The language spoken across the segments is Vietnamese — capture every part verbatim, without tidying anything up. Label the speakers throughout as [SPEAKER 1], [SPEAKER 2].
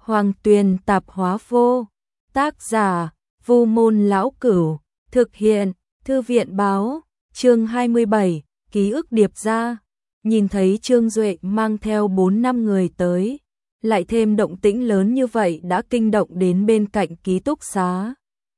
[SPEAKER 1] Hoàng Tuyền tạp hóa vô. Tác giả, Vu Môn Lão Cửu. Thực hiện, Thư viện báo. Chương hai mươi bảy, ký ức điệp ra. Nhìn thấy Trương Duệ mang theo bốn năm người tới, lại thêm động tĩnh lớn như vậy đã kinh động đến bên cạnh ký túc xá.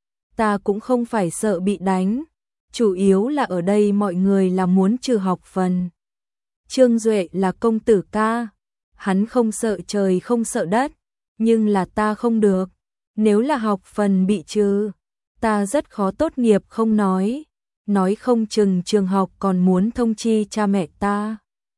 [SPEAKER 1] Ta cũng không phải sợ bị đánh, chủ yếu là ở đây mọi người là muốn trừ học phần. Trương Duệ là công tử ca, hắn không sợ trời không sợ đất, nhưng là ta không được. Nếu là học phần bị trừ, ta rất khó tốt nghiệp không nói, nói không chừng trường học còn muốn thông chi cha mẹ ta.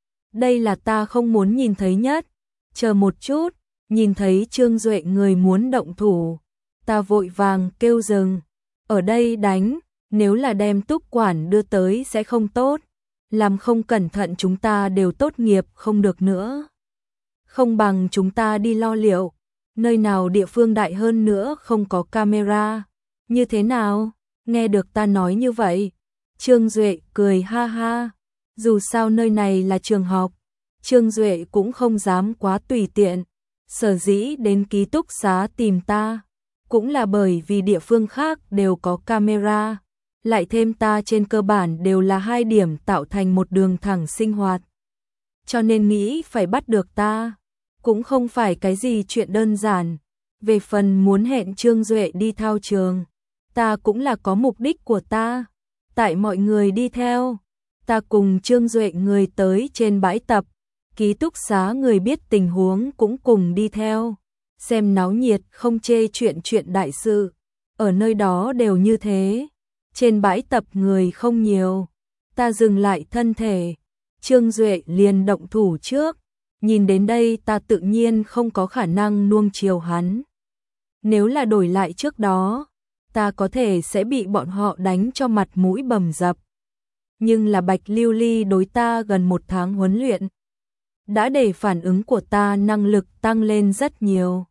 [SPEAKER 1] Đây là ta không muốn nhìn thấy nhất. Chờ một chút, nhìn thấy Trương Duệ người muốn động thủ, ta vội vàng kêu dừng. Ở đây đánh, nếu là đem Túc quản đưa tới sẽ không tốt, làm không cẩn thận chúng ta đều tốt nghiệp không được nữa. Không bằng chúng ta đi lo liệu, nơi nào địa phương đại hơn nữa không có camera. Như thế nào? Nghe được ta nói như vậy, Trương Duệ cười ha ha. Dù sao nơi này là trường học, Trương Duệ cũng không dám quá tùy tiện. Sở dĩ đến ký túc xá tìm ta, cũng là bởi vì địa phương khác đều có camera, lại thêm ta trên cơ bản đều là hai điểm tạo thành một đường thẳng sinh hoạt. Cho nên nghĩ phải bắt được ta, cũng không phải cái gì chuyện đơn giản. Về phần muốn hẹn Trương Duệ đi thao trường, ta cũng là có mục đích của ta. Tại mọi người đi theo, ta cùng Trương Duệ người tới trên bãi tập, ký túc xá người biết tình huống cũng cùng đi theo. Xem náo nhiệt không chê chuyện chuyện đại sự, ở nơi đó đều như thế. Trên bãi tập người không nhiều, ta dừng lại thân thể, Trương Duệ liền động thủ trước. Nhìn đến đây ta tự nhiên không có khả năng nuông chiều hắn. Nếu là đổi lại trước đó, ta có thể sẽ bị bọn họ đánh cho mặt mũi bầm dập. Nhưng là Bạch Lưu Ly đối ta gần một tháng huấn luyện, đã để phản ứng của ta năng lực tăng lên rất nhiều.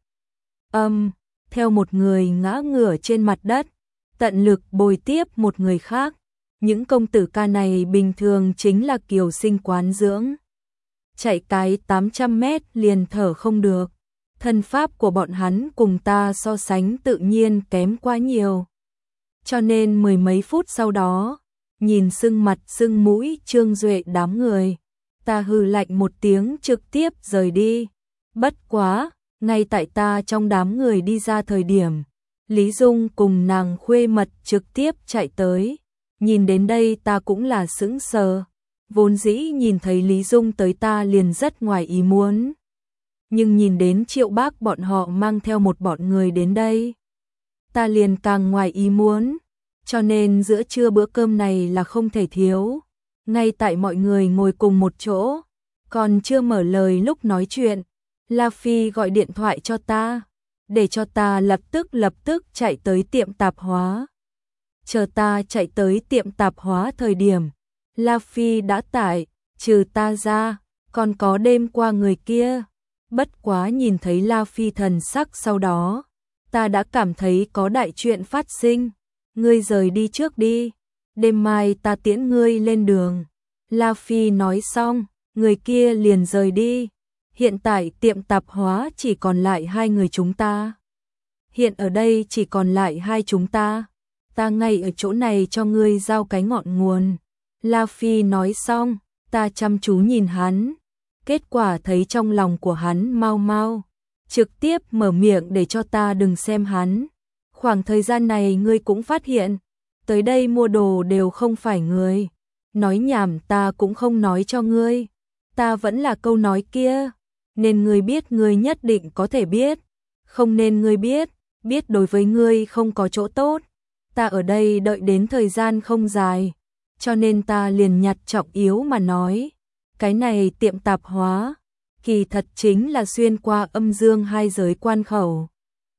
[SPEAKER 1] Âm, theo một người ngã ngửa trên mặt đất, tận lực bồi tiếp một người khác. Những công tử ca này bình thường chính là kiều sinh quán dưỡng, chạy cái tám trăm mét liền thở không được. Thân pháp của bọn hắn cùng ta so sánh tự nhiên kém quá nhiều. Cho nên mười mấy phút sau đó, nhìn sưng mặt sưng mũi Trương Duệ đám người, ta hừ lạnh một tiếng trực tiếp rời đi. Bất quá, ngay tại ta trong đám người đi ra thời điểm, Lý Dung cùng nàng khuê mật trực tiếp chạy tới. Nhìn đến đây ta cũng là sững sờ, vốn dĩ nhìn thấy Lý Dung tới ta liền rất ngoài ý muốn. Nhưng nhìn đến Triệu Bác bọn họ mang theo một bọn người đến đây, ta liền càng ngoài ý muốn. Cho nên giữa trưa bữa cơm này là không thể thiếu. Ngay tại mọi người ngồi cùng một chỗ, còn chưa mở lời lúc nói chuyện, La Phi gọi điện thoại cho ta, để cho ta lập tức lập tức chạy tới tiệm tạp hóa. Chờ ta chạy tới tiệm tạp hóa thời điểm, La Phi đã tại, trừ ta ra, còn có đêm qua người kia. Bất quá nhìn thấy La Phi thần sắc sau đó, ta đã cảm thấy có đại chuyện phát sinh. Ngươi rời đi trước đi, đêm mai ta tiễn ngươi lên đường. La Phi nói xong, người kia liền rời đi. Hiện tại tiệm tạp hóa chỉ còn lại hai người chúng ta. Hiện ở đây chỉ còn lại hai chúng ta. Ta ngay ở chỗ này cho ngươi giao cái ngọn nguồn. La Phi nói xong, ta chăm chú nhìn hắn. Kết quả thấy trong lòng của hắn mau mau, trực tiếp mở miệng để cho ta đừng xem hắn. Khoảng thời gian này ngươi cũng phát hiện, tới đây mua đồ đều không phải người. Nói nhảm ta cũng không nói cho ngươi. Ta vẫn là câu nói kia, nên ngươi biết ngươi nhất định có thể biết, không nên ngươi biết, biết đối với ngươi không có chỗ tốt. Ta ở đây đợi đến thời gian không dài, cho nên ta liền nhặt trọng yếu mà nói. Cái này tiệm tạp hóa, kỳ thật chính là xuyên qua âm dương hai giới quan khẩu.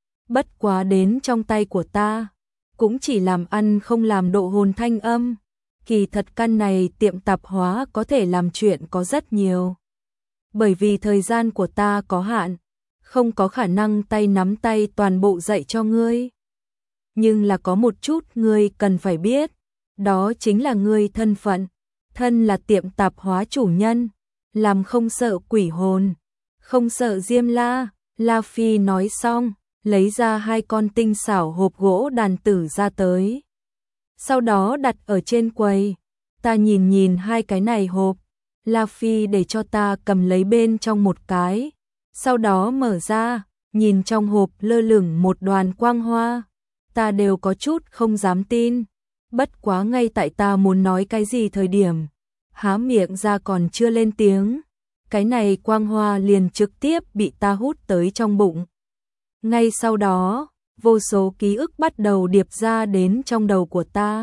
[SPEAKER 1] Bất quá đến trong tay của ta, cũng chỉ làm ăn không làm độ hồn thanh âm. Kỳ thật căn này tiệm tạp hóa có thể làm chuyện có rất nhiều. Bởi vì thời gian của ta có hạn, không có khả năng tay nắm tay toàn bộ dạy cho ngươi. Nhưng là có một chút ngươi cần phải biết, đó chính là ngươi thân phận. Thân là tiệm tạp hóa chủ nhân, làm không sợ quỷ hồn, không sợ Diêm La, La Phi nói xong, lấy ra hai con tinh xảo hộp gỗ đàn tử ra tới. Sau đó đặt ở trên quầy. Ta nhìn nhìn hai cái này hộp. La Phi để cho ta cầm lấy bên trong một cái. Sau đó mở ra, nhìn trong hộp lơ lửng một đoàn quang hoa. Ta đều có chút không dám tin. Bất quá ngay tại ta muốn nói cái gì thời điểm. Há miệng ra còn chưa lên tiếng. Cái này quang hoa liền trực tiếp bị ta hút tới trong bụng. Ngay sau đó, vô số ký ức bắt đầu điệp ra đến trong đầu của ta.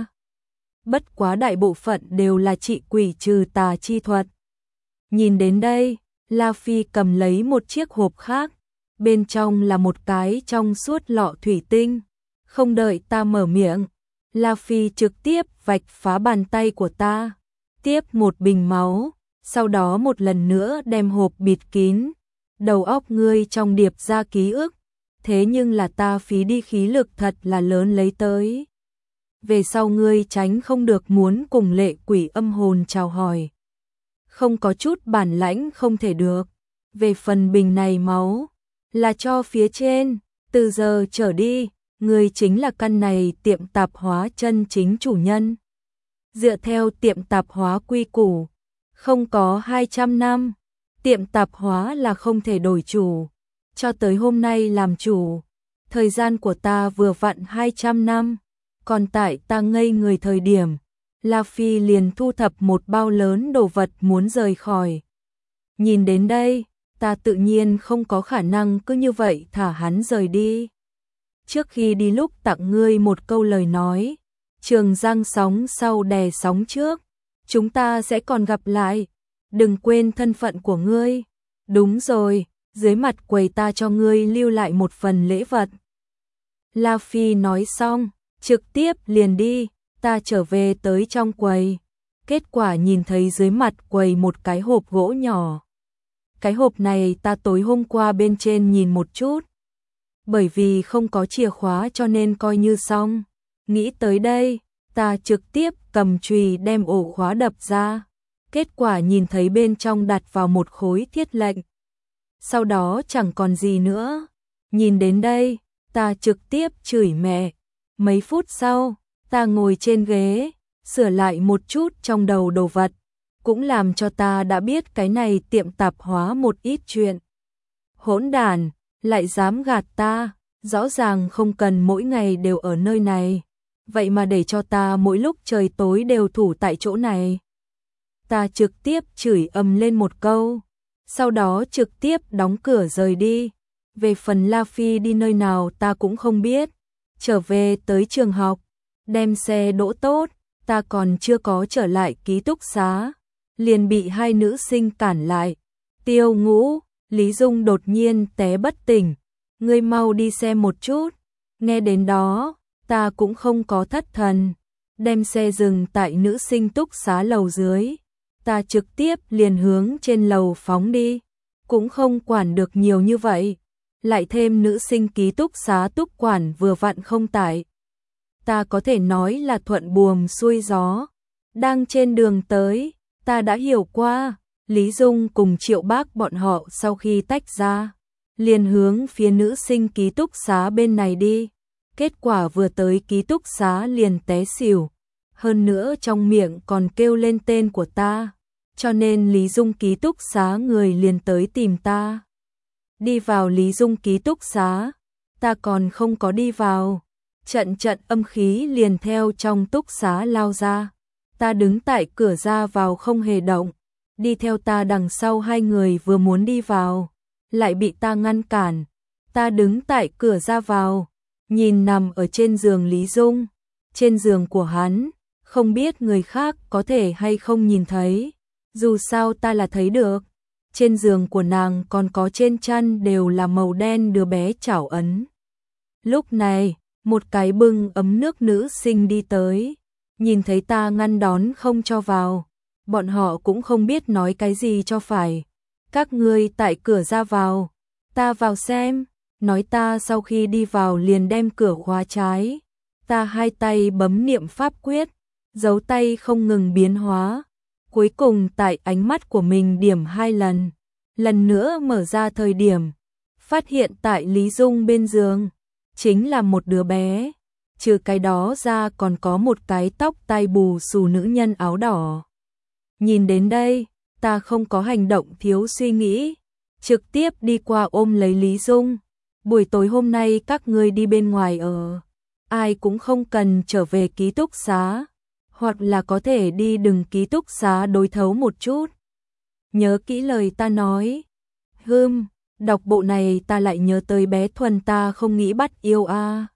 [SPEAKER 1] Bất quá đại bộ phận đều là trị quỷ trừ tà chi thuật. Nhìn đến đây, La Phi cầm lấy một chiếc hộp khác. Bên trong là một cái trong suốt lọ thủy tinh. Không đợi ta mở miệng, La Phi trực tiếp vạch phá bàn tay của ta. Tiếp một bình máu, sau đó một lần nữa đem hộp bịt kín. Đầu óc ngươi trong điệp ra ký ức. Thế nhưng là ta phí đi khí lực thật là lớn lấy tới. Về sau ngươi tránh không được muốn cùng lệ quỷ âm hồn chào hỏi. Không có chút bản lãnh không thể được. Về phần bình này máu, là cho phía trên, từ giờ trở đi, ngươi chính là căn này tiệm tạp hóa chân chính chủ nhân. Dựa theo tiệm tạp hóa quy củ, không có hai trăm năm, tiệm tạp hóa là không thể đổi chủ. Cho tới hôm nay làm chủ, thời gian của ta vừa vặn hai trăm năm, còn tại ta ngây người thời điểm, La Phi liền thu thập một bao lớn đồ vật muốn rời khỏi. Nhìn đến đây, ta tự nhiên không có khả năng cứ như vậy thả hắn rời đi. Trước khi đi lúc tặng ngươi một câu lời nói, trường giang sóng sau đè sóng trước, chúng ta sẽ còn gặp lại, đừng quên thân phận của ngươi. Đúng rồi, dưới mặt quầy ta cho ngươi lưu lại một phần lễ vật. La Phi nói xong, trực tiếp liền đi, ta trở về tới trong quầy. Kết quả nhìn thấy dưới mặt quầy một cái hộp gỗ nhỏ. Cái hộp này ta tối hôm qua bên trên nhìn một chút. Bởi vì không có chìa khóa cho nên coi như xong. Nghĩ tới đây, ta trực tiếp cầm chùy đem ổ khóa đập ra. Kết quả nhìn thấy bên trong đặt vào một khối thiết lệnh. Sau đó chẳng còn gì nữa. Nhìn đến đây, ta trực tiếp chửi mẹ. Mấy phút sau, ta ngồi trên ghế, sửa lại một chút trong đầu đồ vật. Cũng làm cho ta đã biết cái này tiệm tạp hóa một ít chuyện. Hỗn đản, lại dám gạt ta, rõ ràng không cần mỗi ngày đều ở nơi này. Vậy mà để cho ta mỗi lúc trời tối đều thủ tại chỗ này. Ta trực tiếp chửi ầm lên một câu. Sau đó trực tiếp đóng cửa rời đi. Về phần La Phi đi nơi nào ta cũng không biết. Trở về tới trường học, đem xe đỗ tốt, ta còn chưa có trở lại ký túc xá. Liền bị hai nữ sinh cản lại. Tiêu Ngũ, Lý Dung đột nhiên té bất tỉnh. Ngươi mau đi xem một chút. Nghe đến đó, ta cũng không có thất thần. Đem xe dừng tại nữ sinh túc xá lầu dưới. Ta trực tiếp liền hướng trên lầu phóng đi. Cũng không quản được nhiều như vậy. Lại thêm nữ sinh ký túc xá túc quản vừa vặn không tại. Ta có thể nói là thuận buồm xuôi gió. Đang trên đường tới, ta đã hiểu qua. Lý Dung cùng Triệu Bác bọn họ sau khi tách ra, liền hướng phía nữ sinh ký túc xá bên này đi. Kết quả vừa tới ký túc xá liền té xỉu. Hơn nữa trong miệng còn kêu lên tên của ta. Cho nên Lý Dung ký túc xá người liền tới tìm ta. Đi vào Lý Dung ký túc xá, ta còn không có đi vào. Trận trận âm khí liền theo trong túc xá lao ra. Ta đứng tại cửa ra vào không hề động. Đi theo ta đằng sau hai người vừa muốn đi vào, lại bị ta ngăn cản. Ta đứng tại cửa ra vào, nhìn nằm ở trên giường Lý Dung. Trên giường của hắn, không biết người khác có thể hay không nhìn thấy. Dù sao ta là thấy được. Trên giường của nàng còn có trên chăn đều là màu đen đứa bé chảo ấn. Lúc này, một cái bưng ấm nước nữ sinh đi tới. Nhìn thấy ta ngăn đón không cho vào. Bọn họ cũng không biết nói cái gì cho phải. Các ngươi tại cửa ra vào. Ta vào xem. Nói ta sau khi đi vào liền đem cửa khóa trái. Ta hai tay bấm niệm pháp quyết. Dấu tay không ngừng biến hóa. Cuối cùng tại ánh mắt của mình điểm hai lần. Lần nữa mở ra thời điểm. phát hiện tại Lý Dung bên giường chính là một đứa bé, trừ cái đó ra còn có một cái tóc tai bù xù nữ nhân áo đỏ. Nhìn đến đây, ta không có hành động thiếu suy nghĩ, trực tiếp đi qua ôm lấy Lý Dung. Buổi tối hôm nay các ngươi đi bên ngoài ở, ai cũng không cần trở về ký túc xá, hoặc là có thể đi đừng ký túc xá đối thấu một chút. Nhớ kỹ lời ta nói. Hừm, đọc bộ này ta lại nhớ tới bé Thuần ta không nghĩ bắt yêu a.